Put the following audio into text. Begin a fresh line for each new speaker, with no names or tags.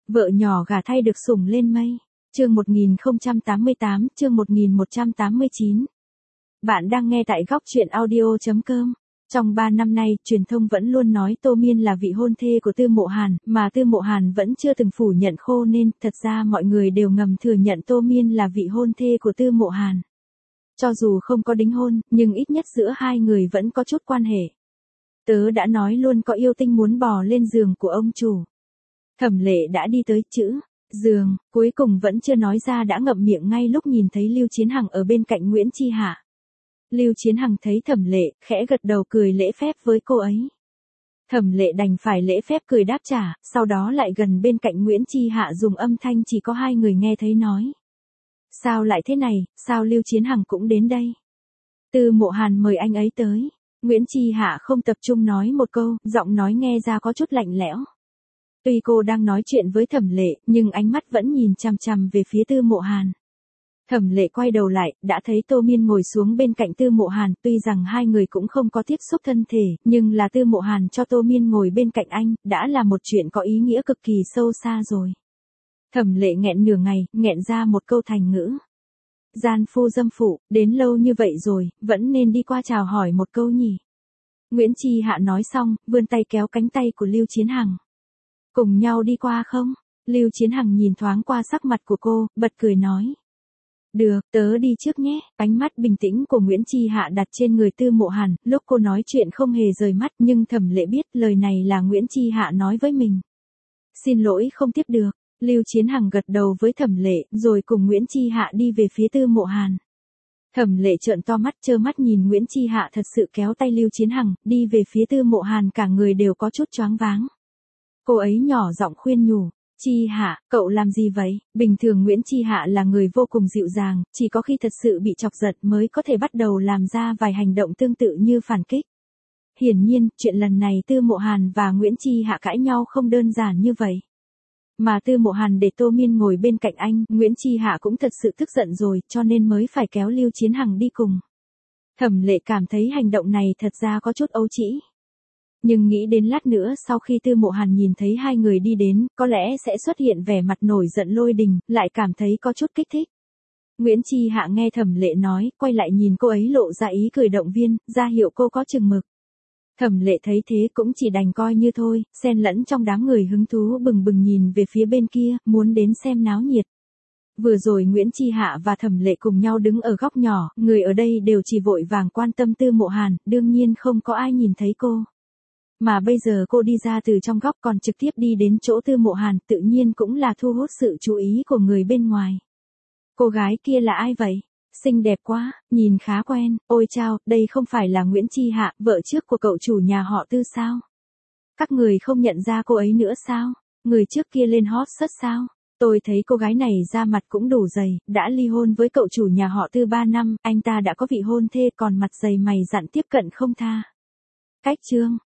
Vợ nhỏ gả thay được sủng lên mây. Chương 1088, chương 1189. Bạn đang nghe tại góc truyện audio.com. Trong 3 năm nay, truyền thông vẫn luôn nói Tô Miên là vị hôn thê của Tư Mộ Hàn, mà Tư Mộ Hàn vẫn chưa từng phủ nhận khô nên, thật ra mọi người đều ngầm thừa nhận Tô Miên là vị hôn thê của Tư Mộ Hàn. Cho dù không có đính hôn, nhưng ít nhất giữa hai người vẫn có chút quan hệ. Tớ đã nói luôn có yêu tinh muốn bò lên giường của ông chủ. Thẩm Lệ đã đi tới chữ giường, cuối cùng vẫn chưa nói ra đã ngậm miệng ngay lúc nhìn thấy Lưu Chiến Hằng ở bên cạnh Nguyễn Chi Hạ. Lưu Chiến Hằng thấy Thẩm Lệ, khẽ gật đầu cười lễ phép với cô ấy. Thẩm Lệ đành phải lễ phép cười đáp trả, sau đó lại gần bên cạnh Nguyễn Chi Hạ dùng âm thanh chỉ có hai người nghe thấy nói. Sao lại thế này, sao Lưu Chiến Hằng cũng đến đây? Tư Mộ Hàn mời anh ấy tới. Nguyễn Chi Hạ không tập trung nói một câu, giọng nói nghe ra có chút lạnh lẽo. Tuy cô đang nói chuyện với Thẩm Lệ, nhưng ánh mắt vẫn nhìn chằm chằm về phía Tư Mộ Hàn. Thẩm Lệ quay đầu lại, đã thấy Tô Miên ngồi xuống bên cạnh Tư Mộ Hàn, tuy rằng hai người cũng không có tiếp xúc thân thể, nhưng là Tư Mộ Hàn cho Tô Miên ngồi bên cạnh anh, đã là một chuyện có ý nghĩa cực kỳ sâu xa rồi. Thẩm Lệ nghẹn nửa ngày, nghẹn ra một câu thành ngữ. Gian phu dâm phụ, đến lâu như vậy rồi, vẫn nên đi qua chào hỏi một câu nhỉ. Nguyễn Chi Hạ nói xong, vươn tay kéo cánh tay của Lưu Chiến Hằng. Cùng nhau đi qua không? Lưu Chiến Hằng nhìn thoáng qua sắc mặt của cô, bật cười nói. Được, tớ đi trước nhé. Ánh mắt bình tĩnh của Nguyễn Chi Hạ đặt trên người Tư Mộ Hàn, lúc cô nói chuyện không hề rời mắt, nhưng Thẩm Lệ biết lời này là Nguyễn Chi Hạ nói với mình. Xin lỗi không tiếp được. Lưu Chiến Hằng gật đầu với Thẩm Lệ, rồi cùng Nguyễn Chi Hạ đi về phía Tư Mộ Hàn. Thẩm Lệ trợn to mắt trơ mắt nhìn Nguyễn Chi Hạ thật sự kéo tay Lưu Chiến Hằng, đi về phía Tư Mộ Hàn, cả người đều có chút choáng váng. Cô ấy nhỏ giọng khuyên nhủ. Chi Hạ, cậu làm gì vậy? Bình thường Nguyễn Chi Hạ là người vô cùng dịu dàng, chỉ có khi thật sự bị chọc giận mới có thể bắt đầu làm ra vài hành động tương tự như phản kích. Hiển nhiên, chuyện lần này Tư Mộ Hàn và Nguyễn Chi Hạ cãi nhau không đơn giản như vậy. Mà Tư Mộ Hàn để Tô Miên ngồi bên cạnh anh, Nguyễn Chi Hạ cũng thật sự tức giận rồi, cho nên mới phải kéo Lưu Chiến Hằng đi cùng. Thẩm Lệ cảm thấy hành động này thật ra có chút ấu trĩ. Nhưng nghĩ đến lát nữa sau khi Tư Mộ Hàn nhìn thấy hai người đi đến, có lẽ sẽ xuất hiện vẻ mặt nổi giận lôi đình, lại cảm thấy có chút kích thích. Nguyễn Chi Hạ nghe Thẩm Lệ nói, quay lại nhìn cô ấy lộ ra ý cười động viên, ra hiệu cô có chừng mực. Thẩm Lệ thấy thế cũng chỉ đành coi như thôi, xen lẫn trong đám người hứng thú bừng bừng nhìn về phía bên kia, muốn đến xem náo nhiệt. Vừa rồi Nguyễn Chi Hạ và Thẩm Lệ cùng nhau đứng ở góc nhỏ, người ở đây đều chỉ vội vàng quan tâm Tư Mộ Hàn, đương nhiên không có ai nhìn thấy cô. Mà bây giờ cô đi ra từ trong góc còn trực tiếp đi đến chỗ Tư Mộ Hàn, tự nhiên cũng là thu hút sự chú ý của người bên ngoài. Cô gái kia là ai vậy? Xinh đẹp quá, nhìn khá quen, ôi chao, đây không phải là Nguyễn Chi Hạ, vợ trước của cậu chủ nhà họ Tư sao? Các người không nhận ra cô ấy nữa sao? Người trước kia lên hot search sao? Tôi thấy cô gái này da mặt cũng đủ dày, đã ly hôn với cậu chủ nhà họ Tư 3 năm, anh ta đã có vị hôn thê còn mặt dày mày dặn tiếp cận không tha. Cách chương.